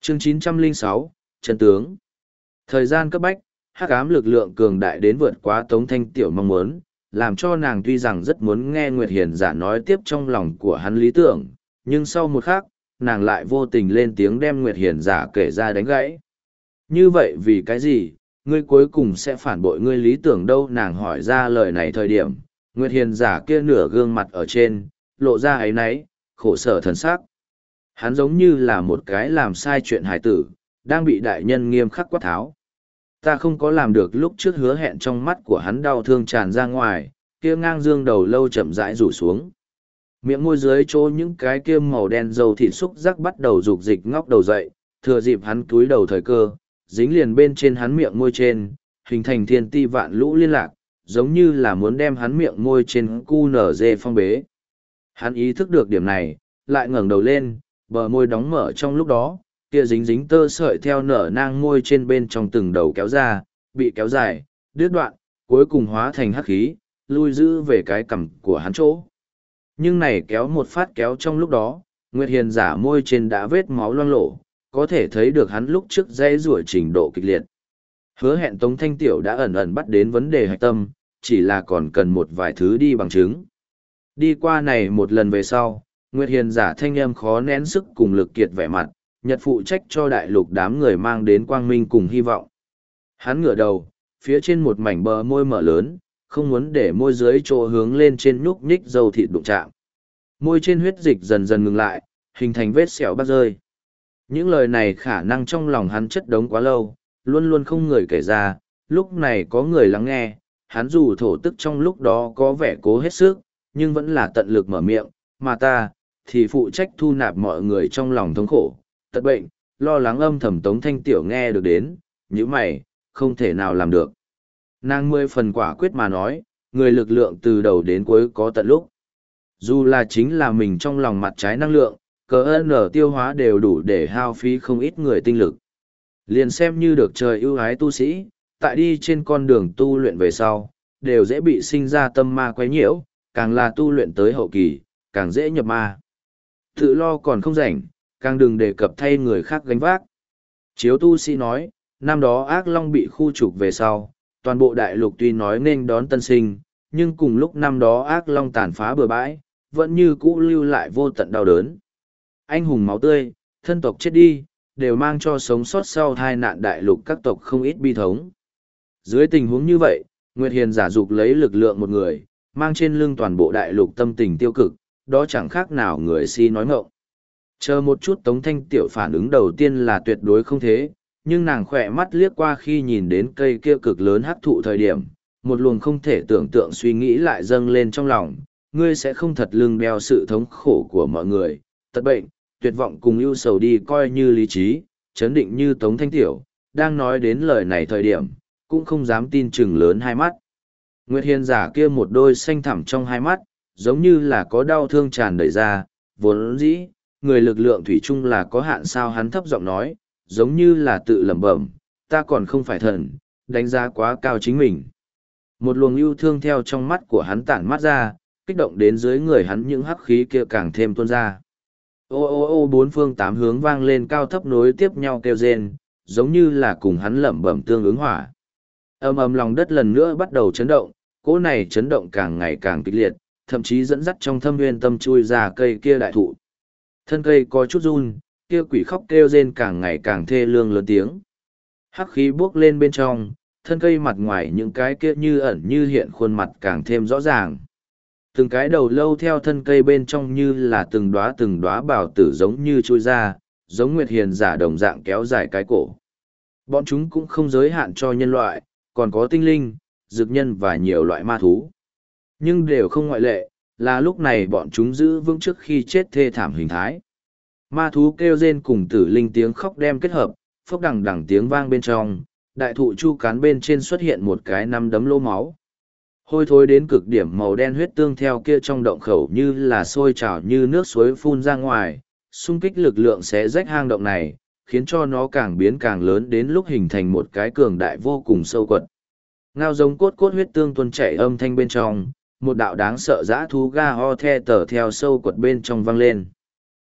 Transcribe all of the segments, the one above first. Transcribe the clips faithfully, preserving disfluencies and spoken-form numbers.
Chương chín trăm lẻ sáu, Chân tướng. Thời gian cấp bách, hắc ám lực lượng cường đại đến vượt quá Tống Thanh Tiểu mong muốn, làm cho nàng tuy rằng rất muốn nghe Nguyệt Hiền giả nói tiếp trong lòng của hắn lý tưởng, nhưng sau một khắc, nàng lại vô tình lên tiếng đem Nguyệt Hiền giả kể ra đánh gãy. Như vậy vì cái gì, ngươi cuối cùng sẽ phản bội ngươi lý tưởng đâu? Nàng hỏi ra lời này thời điểm, Nguyệt Hiền giả kia nửa gương mặt ở trên, lộ ra áy náy, khổ sở thần sắc. Hắn giống như là một cái làm sai chuyện hài tử, đang bị đại nhân nghiêm khắc quát tháo. Ta không có làm được lúc trước hứa hẹn, trong mắt của hắn đau thương tràn ra ngoài, kia ngang dương đầu lâu chậm rãi rủ xuống. Miệng môi dưới chỗ những cái kia màu đen dầu thịt xúc giác bắt đầu rục dịch ngóc đầu dậy, thừa dịp hắn túi đầu thời cơ, dính liền bên trên hắn miệng môi trên, hình thành thiên ti vạn lũ liên lạc, giống như là muốn đem hắn miệng môi trên cu nở dê phong bế. Hắn ý thức được điểm này, lại ngẩng đầu lên, bờ môi đóng mở trong lúc đó, kia dính dính tơ sợi theo nở nang môi trên bên trong từng đầu kéo ra, bị kéo dài, đứt đoạn, cuối cùng hóa thành hắc khí, lui giữ về cái cằm của hắn chỗ. Nhưng này kéo một phát kéo trong lúc đó, Nguyệt Hiền giả môi trên đã vết máu loang lổ, có thể thấy được hắn lúc trước dây rủa trình độ kịch liệt. Hứa hẹn Tống Thanh Tiểu đã ẩn ẩn bắt đến vấn đề hạch tâm, chỉ là còn cần một vài thứ đi bằng chứng. Đi qua này một lần về sau, Nguyệt Hiền giả thanh âm khó nén sức cùng lực kiệt vẻ mặt, nhật phụ trách cho đại lục đám người mang đến quang minh cùng hy vọng. Hắn ngửa đầu, phía trên một mảnh bờ môi mở lớn, không muốn để môi dưới chỗ hướng lên trên nhúc nhích dầu thịt đụng chạm. Môi trên huyết dịch dần dần ngừng lại, hình thành vết sẹo bắt rơi. Những lời này khả năng trong lòng hắn chất đống quá lâu, luôn luôn không người kể ra, lúc này có người lắng nghe, hắn dù thổ tức trong lúc đó có vẻ cố hết sức, nhưng vẫn là tận lực mở miệng, mà ta, thì phụ trách thu nạp mọi người trong lòng thống khổ, tật bệnh, lo lắng âm thầm Tống Thanh Tiểu nghe được đến, như mày, không thể nào làm được. Nàng mười phần quả quyết mà nói, người lực lượng từ đầu đến cuối có tận lúc. Dù là chính là mình trong lòng mặt trái năng lượng, cờ ơn ở tiêu hóa đều đủ để hao phí không ít người tinh lực. Liền xem như được trời ưu ái tu sĩ, tại đi trên con đường tu luyện về sau, đều dễ bị sinh ra tâm ma quấy nhiễu, càng là tu luyện tới hậu kỳ, càng dễ nhập ma. Tự lo còn không rảnh, càng đừng đề cập thay người khác gánh vác. Chiếu tu sĩ nói, năm đó ác long bị khu trục về sau, toàn bộ đại lục tuy nói nên đón tân sinh, nhưng cùng lúc năm đó ác long tàn phá bừa bãi, vẫn như cũ lưu lại vô tận đau đớn. Anh hùng máu tươi, thân tộc chết đi, đều mang cho sống sót sau tai nạn đại lục các tộc không ít bi thống. Dưới tình huống như vậy, Nguyệt Hiền giả dục lấy lực lượng một người, mang trên lưng toàn bộ đại lục tâm tình tiêu cực, đó chẳng khác nào người si nói ngọng. Chờ một chút Tống Thanh Tiểu phản ứng đầu tiên là tuyệt đối không thế, nhưng nàng khỏe mắt liếc qua khi nhìn đến cây kia cực lớn hắc thụ thời điểm, một luồng không thể tưởng tượng suy nghĩ lại dâng lên trong lòng, ngươi sẽ không thật lưng đeo sự thống khổ của mọi người, tật bệnh, tuyệt vọng cùng ưu sầu đi coi như lý trí, chấn định như Tống Thanh Tiểu, đang nói đến lời này thời điểm, cũng không dám tin chừng lớn hai mắt. Nguyệt Hiền giả kia một đôi xanh thẳm trong hai mắt, giống như là có đau thương tràn đầy ra, vốn dĩ, người lực lượng thủy chung là có hạn sao, hắn thấp giọng nói, giống như là tự lẩm bẩm, ta còn không phải thần, đánh giá quá cao chính mình. Một luồng yêu thương theo trong mắt của hắn tản mắt ra, kích động đến dưới người hắn những hắc khí kia càng thêm tuôn ra. Ô ô ô bốn phương tám hướng vang lên cao thấp nối tiếp nhau kêu rên, giống như là cùng hắn lẩm bẩm tương ứng hỏa. Ầm ầm lòng đất lần nữa bắt đầu chấn động, cỗ này chấn động càng ngày càng kịch liệt, thậm chí dẫn dắt trong thâm nguyên tâm chui ra cây kia đại thụ. Thân cây có chút run, kia quỷ khóc kêu rên càng ngày càng thê lương lớn tiếng. Hắc khí bốc lên bên trong, thân cây mặt ngoài những cái kia như ẩn như hiện khuôn mặt càng thêm rõ ràng. Từng cái đầu lâu theo thân cây bên trong như là từng đóa từng đóa bào tử giống như chui ra, giống Nguyệt Hiền giả đồng dạng kéo dài cái cổ. Bọn chúng cũng không giới hạn cho nhân loại, còn có tinh linh, dược nhân và nhiều loại ma thú. Nhưng đều không ngoại lệ, là lúc này bọn chúng giữ vững trước khi chết thê thảm hình thái. Ma thú kêu rên cùng tử linh tiếng khóc đem kết hợp, phốc đằng đằng tiếng vang bên trong, đại thụ chu cán bên trên xuất hiện một cái năm đấm lỗ máu. Hôi thối đến cực điểm màu đen huyết tương theo kia trong động khẩu như là sôi trào như nước suối phun ra ngoài, xung kích lực lượng sẽ rách hang động này, khiến cho nó càng biến càng lớn đến lúc hình thành một cái cường đại vô cùng sâu quật. Ngao giống cốt cốt huyết tương tuôn chảy âm thanh bên trong, một đạo đáng sợ dã thú ga ho the tở theo sâu quật bên trong vang lên.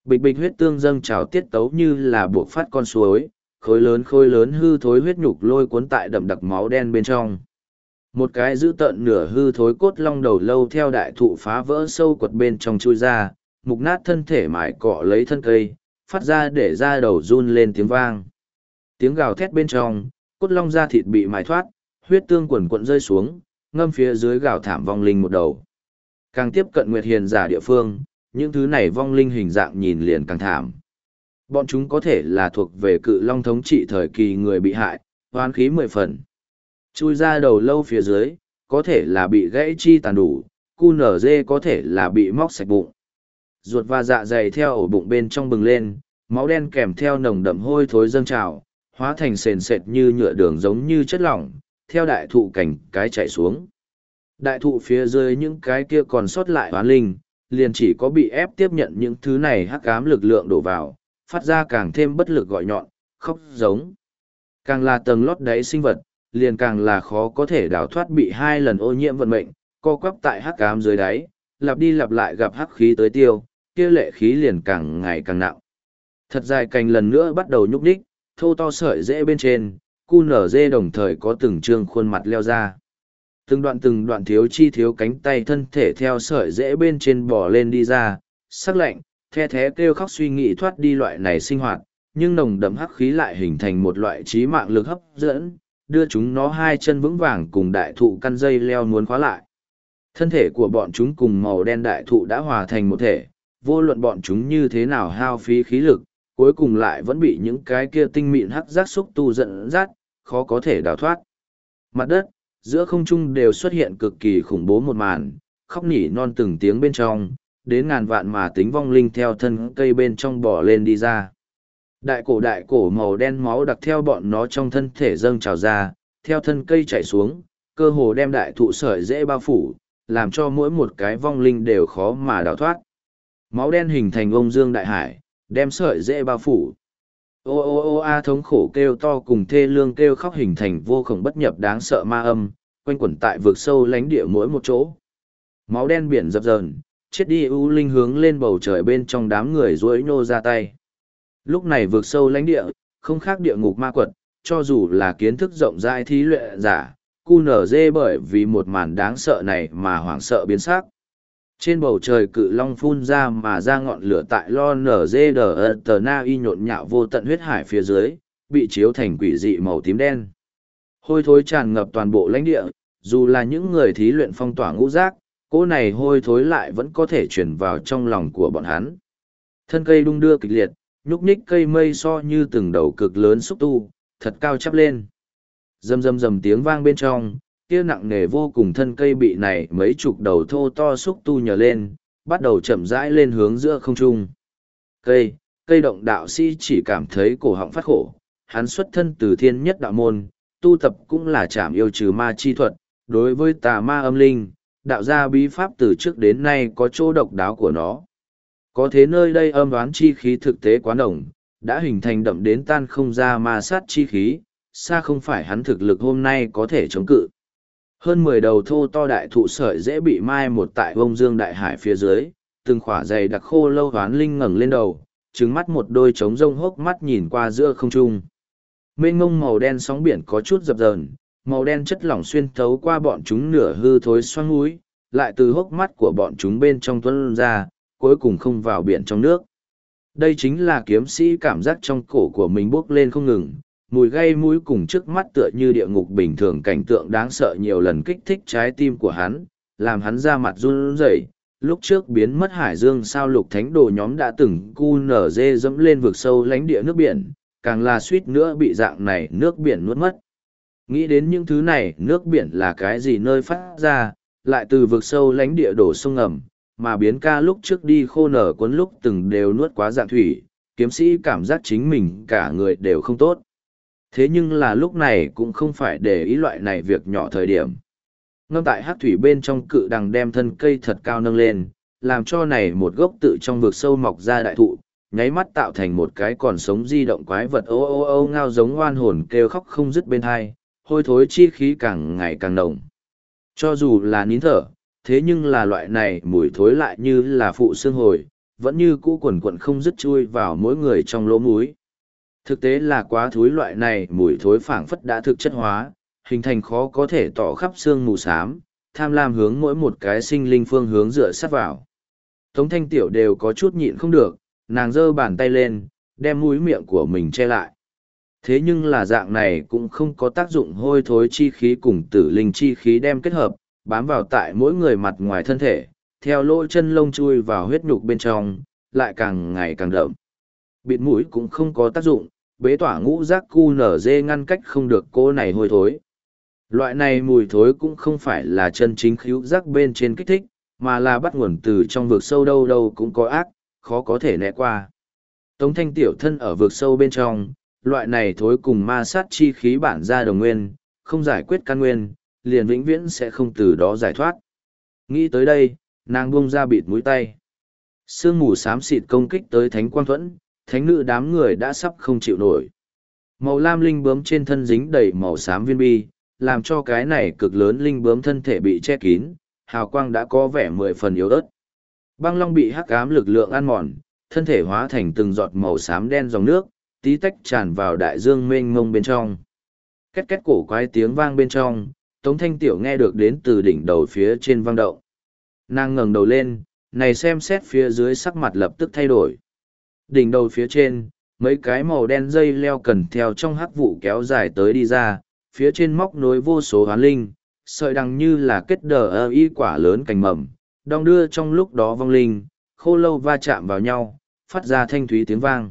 Bịch bịch huyết tương dâng trào tiết tấu như là buộc phát con suối, khối lớn khối lớn hư thối huyết nhục lôi cuốn tại đậm đặc máu đen bên trong. Một cái giữ tợn nửa hư thối cốt long đầu lâu theo đại thụ phá vỡ sâu quật bên trong chui ra, mục nát thân thể mải cọ lấy thân cây, phát ra để ra đầu run lên tiếng vang. Tiếng gào thét bên trong, cốt long da thịt bị mài thoát, huyết tương quần quận rơi xuống, ngâm phía dưới gào thảm vong linh một đầu. Càng tiếp cận Nguyệt Hiền giả địa phương, những thứ này vong linh hình dạng nhìn liền càng thảm. Bọn chúng có thể là thuộc về cự long thống trị thời kỳ người bị hại, hoán khí mười phần. Chui ra đầu lâu phía dưới, có thể là bị gãy chi tàn đủ, cu nở dê có thể là bị móc sạch bụng. Ruột và dạ dày theo ổ bụng bên trong bừng lên, máu đen kèm theo nồng đậm hôi thối dâng trào, hóa thành sền sệt như nhựa đường giống như chất lỏng, theo đại thụ cảnh cái chạy xuống. Đại thụ phía dưới những cái kia còn sót lại hoán linh, liền chỉ có bị ép tiếp nhận những thứ này hắc ám lực lượng đổ vào, phát ra càng thêm bất lực gọi nhọn, khóc giống. Càng là tầng lót đáy sinh vật, liền càng là khó có thể đào thoát bị hai lần ô nhiễm vận mệnh, co quắp tại hắc ám dưới đáy, lặp đi lặp lại gặp hắc khí tới tiêu, kia lệ khí liền càng ngày càng nặng. Thật dài cành lần nữa bắt đầu nhúc nhích, thô to sợi rễ bên trên, cu nở dê đồng thời có từng trương khuôn mặt leo ra. Từng đoạn từng đoạn thiếu chi thiếu cánh tay thân thể theo sợi rễ bên trên bò lên đi ra, sắc lạnh, the thé kêu khóc suy nghĩ thoát đi loại này sinh hoạt, nhưng nồng đậm hắc khí lại hình thành một loại trí mạng lực hấp dẫn, đưa chúng nó hai chân vững vàng cùng đại thụ căn dây leo muốn khóa lại. Thân thể của bọn chúng cùng màu đen đại thụ đã hòa thành một thể, vô luận bọn chúng như thế nào hao phí khí lực, cuối cùng lại vẫn bị những cái kia tinh mịn hắc giác xúc tu dẫn dắt, khó có thể đào thoát. Mặt đất, giữa không trung đều xuất hiện cực kỳ khủng bố một màn, khóc nỉ non từng tiếng bên trong, đến ngàn vạn mà tính vong linh theo thân cây bên trong bò lên đi ra. Đại cổ đại cổ màu đen máu đặc theo bọn nó trong thân thể dâng trào ra, theo thân cây chảy xuống, cơ hồ đem đại thụ sợi dễ bao phủ, làm cho mỗi một cái vong linh đều khó mà đào thoát. Máu đen hình thành ông dương đại hải, đem sợi dễ bao phủ. Ô ô ô a thống khổ kêu to cùng thê lương kêu khóc hình thành vô khổng bất nhập đáng sợ ma âm, quanh quẩn tại vực sâu lánh địa mỗi một chỗ. Máu đen biển dập dờn, chết đi u linh hướng lên bầu trời bên trong đám người duỗi nhô ra tay. Lúc này vực sâu lánh địa, không khác địa ngục ma quật, cho dù là kiến thức rộng rãi thí luyện giả, cu nở dê bởi vì một màn đáng sợ này mà hoảng sợ biến sắc. Trên bầu trời cự long phun ra mà ra ngọn lửa tại lo nở dê đờ tờ na y nhộn nhạo vô tận huyết hải phía dưới, bị chiếu thành quỷ dị màu tím đen. Hôi thối tràn ngập toàn bộ lãnh địa, dù là những người thí luyện phong tỏa ngũ giác, cỗ này hôi thối lại vẫn có thể chuyển vào trong lòng của bọn hắn. Thân cây đung đưa kịch liệt, nhúc nhích cây mây so như từng đầu cực lớn xúc tu, thật cao chắp lên. Rầm rầm rầm tiếng vang bên trong, kia nặng nề vô cùng thân cây bị này mấy chục đầu thô to xúc tu nhờ lên, bắt đầu chậm rãi lên hướng giữa không trung. Cây, cây động đạo sĩ chỉ cảm thấy cổ họng phát khổ, hắn xuất thân từ thiên nhất đạo môn, tu tập cũng là trảm yêu trừ ma chi thuật, đối với tà ma âm linh, đạo gia bí pháp từ trước đến nay có chỗ độc đáo của nó. Có thế nơi đây âm đoán chi khí thực tế quá nồng, đã hình thành đậm đến tan không ra ma sát chi khí, xa không phải hắn thực lực hôm nay có thể chống cự. Hơn mười đầu thô to đại thụ sợi dễ bị mai một tại vông dương đại hải phía dưới, từng khỏa dày đặc khô lâu hoán linh ngẩng lên đầu, trứng mắt một đôi trống rông hốc mắt nhìn qua giữa không trung. Mênh ngông màu đen sóng biển có chút dập dờn, màu đen chất lỏng xuyên thấu qua bọn chúng nửa hư thối xoang mũi, lại từ hốc mắt của bọn chúng bên trong tuôn ra, cuối cùng không vào biển trong nước. Đây chính là kiếm sĩ cảm giác trong cổ của mình bốc lên không ngừng, mùi gây mũi cùng trước mắt tựa như địa ngục bình thường cảnh tượng đáng sợ nhiều lần kích thích trái tim của hắn, làm hắn ra mặt run rẩy. Lúc trước biến mất hải dương sao lục thánh đồ nhóm đã từng cu nở dê dẫm lên vực sâu lánh địa nước biển, càng là suýt nữa bị dạng này nước biển nuốt mất. Nghĩ đến những thứ này, nước biển là cái gì nơi phát ra, lại từ vực sâu lánh địa đổ sông ngầm, mà biến ca lúc trước đi khô nở cuốn lúc từng đều nuốt quá dạng thủy, kiếm sĩ cảm giác chính mình cả người đều không tốt. Thế nhưng là lúc này cũng không phải để ý loại này việc nhỏ thời điểm. Ngâm tại hắc thủy bên trong cự đằng đem thân cây thật cao nâng lên, làm cho này một gốc tự trong vực sâu mọc ra đại thụ, nháy mắt tạo thành một cái còn sống di động quái vật ô ô ô ngao giống oan hồn kêu khóc không dứt bên hai, hôi thối chi khí càng ngày càng nồng. Cho dù là nín thở, thế nhưng là loại này mùi thối lại như là phụ xương hồi, vẫn như cũ quần quần không dứt chui vào mỗi người trong lỗ mũi. Thực tế là quá thúi loại này mùi thối phảng phất đã thực chất hóa, hình thành khó có thể tỏ khắp xương mù xám, tham lam hướng mỗi một cái sinh linh phương hướng dựa sát vào. Tống Thanh Tiểu đều có chút nhịn không được, nàng giơ bàn tay lên, đem mũi miệng của mình che lại. Thế nhưng là dạng này cũng không có tác dụng, hôi thối chi khí cùng tử linh chi khí đem kết hợp, bám vào tại mỗi người mặt ngoài thân thể, theo lỗ chân lông chui vào huyết nhục bên trong, lại càng ngày càng đậm. Bịt mũi cũng không có tác dụng, bế tỏa ngũ giác cu nở dê ngăn cách không được cô này hôi thối. Loại này mùi thối cũng không phải là chân chính khíu giác bên trên kích thích, mà là bắt nguồn từ trong vực sâu đâu đâu cũng có ác, khó có thể né qua. Tống Thanh Tiểu thân ở vực sâu bên trong, loại này thối cùng ma sát chi khí bản ra đồng nguyên, không giải quyết căn nguyên, liền vĩnh viễn sẽ không từ đó giải thoát. Nghĩ tới đây, nàng buông ra bịt mũi tay. Sương mù xám xịt công kích tới Thánh Quang Thuẫn, thánh nữ đám người đã sắp không chịu nổi. Màu lam linh bướm trên thân dính đầy màu xám viên bi, làm cho cái này cực lớn linh bướm thân thể bị che kín, hào quang đã có vẻ mười phần yếu ớt. Băng long bị hắc ám lực lượng ăn mòn, thân thể hóa thành từng giọt màu xám đen dòng nước, tí tách tràn vào đại dương mênh mông bên trong. Két két cổ quái tiếng vang bên trong, Tống Thanh Tiểu nghe được đến từ đỉnh đầu phía trên vang động. Nàng ngẩng đầu lên, này xem xét phía dưới sắc mặt lập tức thay đổi. Đỉnh đầu phía trên, mấy cái màu đen dây leo cần theo trong hắc vụ kéo dài tới đi ra, phía trên móc nối vô số hoán linh, sợi đằng như là kết đờ ơ y quả lớn cành mầm, đong đưa trong lúc đó vong linh, khô lâu va chạm vào nhau, phát ra thanh thúy tiếng vang.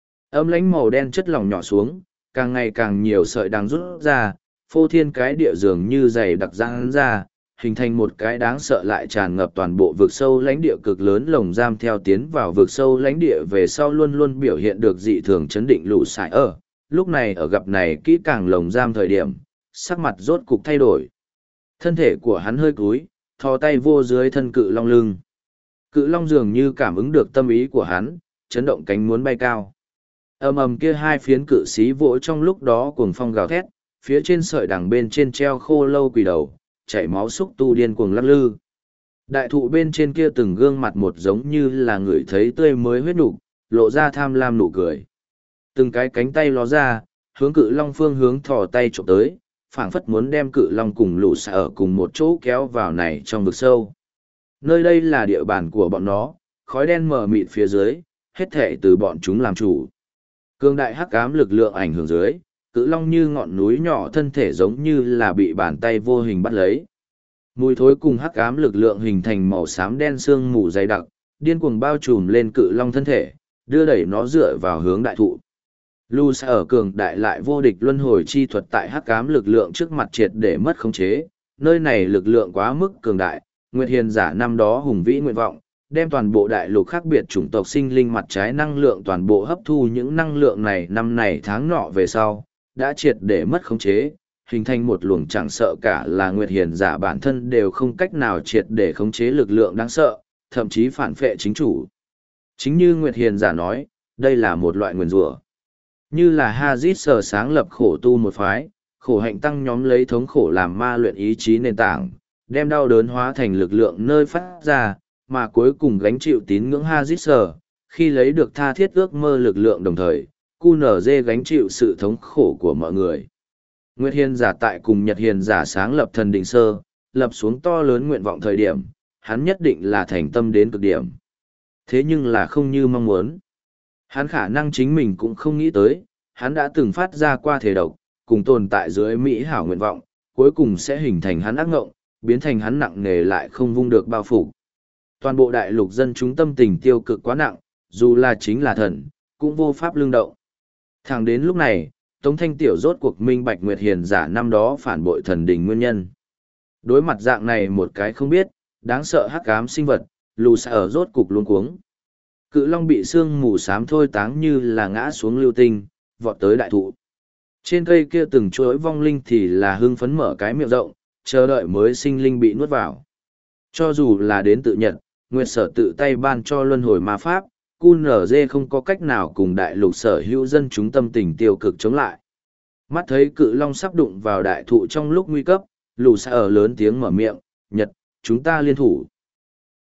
Âm lãnh màu đen chất lỏng nhỏ xuống, càng ngày càng nhiều sợi đằng rút ra, phô thiên cái địa dường như dày đặc răng ra, hình thành một cái đáng sợ lại tràn ngập toàn bộ vực sâu lãnh địa cực lớn lồng giam. Theo tiến vào vực sâu lãnh địa về sau luôn luôn biểu hiện được dị thường chấn định lũ sải ở, lúc này ở gặp này kỹ càng lồng giam thời điểm, sắc mặt rốt cục thay đổi. Thân thể của hắn hơi cúi, thò tay vô dưới thân cự long lưng. Cự long dường như cảm ứng được tâm ý của hắn, chấn động cánh muốn bay cao. Ầm ầm kia hai phiến cự xí vỗ trong lúc đó cuồng phong gào thét, phía trên sợi đằng bên trên treo khô lâu quỳ đầu, chảy máu xúc tu điên cuồng lắc lư. Đại thụ bên trên kia từng gương mặt một giống như là người thấy tươi mới huyết nục, lộ ra tham lam nụ cười. Từng cái cánh tay ló ra, hướng cự long phương hướng thò tay trộm tới, phảng phất muốn đem cự long cùng lũ xả ở cùng một chỗ kéo vào này trong vực sâu. Nơi đây là địa bàn của bọn nó, khói đen mờ mịt phía dưới, hết thể từ bọn chúng làm chủ. Cương đại hắc ám lực lượng ảnh hưởng dưới, cự long như ngọn núi nhỏ thân thể giống như là bị bàn tay vô hình bắt lấy. Mùi thối cùng hắc ám lực lượng hình thành màu xám đen sương mù dày đặc, điên cuồng bao trùm lên cự long thân thể, đưa đẩy nó dựa vào hướng đại thụ. Lu sẽ ở cường đại lại vô địch luân hồi chi thuật tại hắc ám lực lượng trước mặt triệt để mất khống chế, nơi này lực lượng quá mức cường đại, Nguyệt Hiền giả năm đó hùng vĩ nguyện vọng, đem toàn bộ đại lục khác biệt chủng tộc sinh linh mặt trái năng lượng toàn bộ hấp thu những năng lượng này năm này tháng nọ về sau, đã triệt để mất khống chế, hình thành một luồng chẳng sợ cả là Nguyệt Hiền giả bản thân đều không cách nào triệt để khống chế lực lượng đáng sợ, thậm chí phản phệ chính chủ. Chính như Nguyệt Hiền giả nói, đây là một loại nguyền rủa. Như là Hazit sở sáng lập khổ tu một phái, khổ hạnh tăng nhóm lấy thống khổ làm ma luyện ý chí nền tảng, đem đau đớn hóa thành lực lượng nơi phát ra, mà cuối cùng gánh chịu tín ngưỡng Hazit sở, khi lấy được tha thiết ước mơ lực lượng đồng thời, cu nở dê gánh chịu sự thống khổ của mọi người. Nguyệt Hiền giả tại cùng Nhật Hiền giả sáng lập thần đình sơ, lập xuống to lớn nguyện vọng thời điểm, hắn nhất định là thành tâm đến cực điểm. Thế nhưng là không như mong muốn. Hắn khả năng chính mình cũng không nghĩ tới, hắn đã từng phát ra qua thể độc, cùng tồn tại dưới Mỹ hảo nguyện vọng, cuối cùng sẽ hình thành hắn ác ngộng, biến thành hắn nặng nề lại không vung được bao phủ. Toàn bộ đại lục dân chúng tâm tình tiêu cực quá nặng, dù là chính là thần, cũng vô pháp lương động. Thẳng đến lúc này, Tống Thanh Tiểu rốt cuộc minh bạch Nguyệt Hiền giả năm đó phản bội thần đình nguyên nhân. Đối mặt dạng này một cái không biết, đáng sợ hắc ám sinh vật, lù xa ở rốt cục luống cuống. Cự long bị sương mù xám thôi táng như là ngã xuống lưu tinh, vọt tới đại thụ. Trên cây kia từng chuỗi vong linh thì là hưng phấn mở cái miệng rộng, chờ đợi mới sinh linh bị nuốt vào. Cho dù là đến tự nhật, Nguyệt sở tự tay ban cho luân hồi ma pháp, cu nở dê không có cách nào cùng đại lục sở hữu dân chúng tâm tình tiêu cực chống lại. Mắt thấy cự long sắp đụng vào đại thụ trong lúc nguy cấp, lù xa ở lớn tiếng mở miệng, Nhật, chúng ta liên thủ.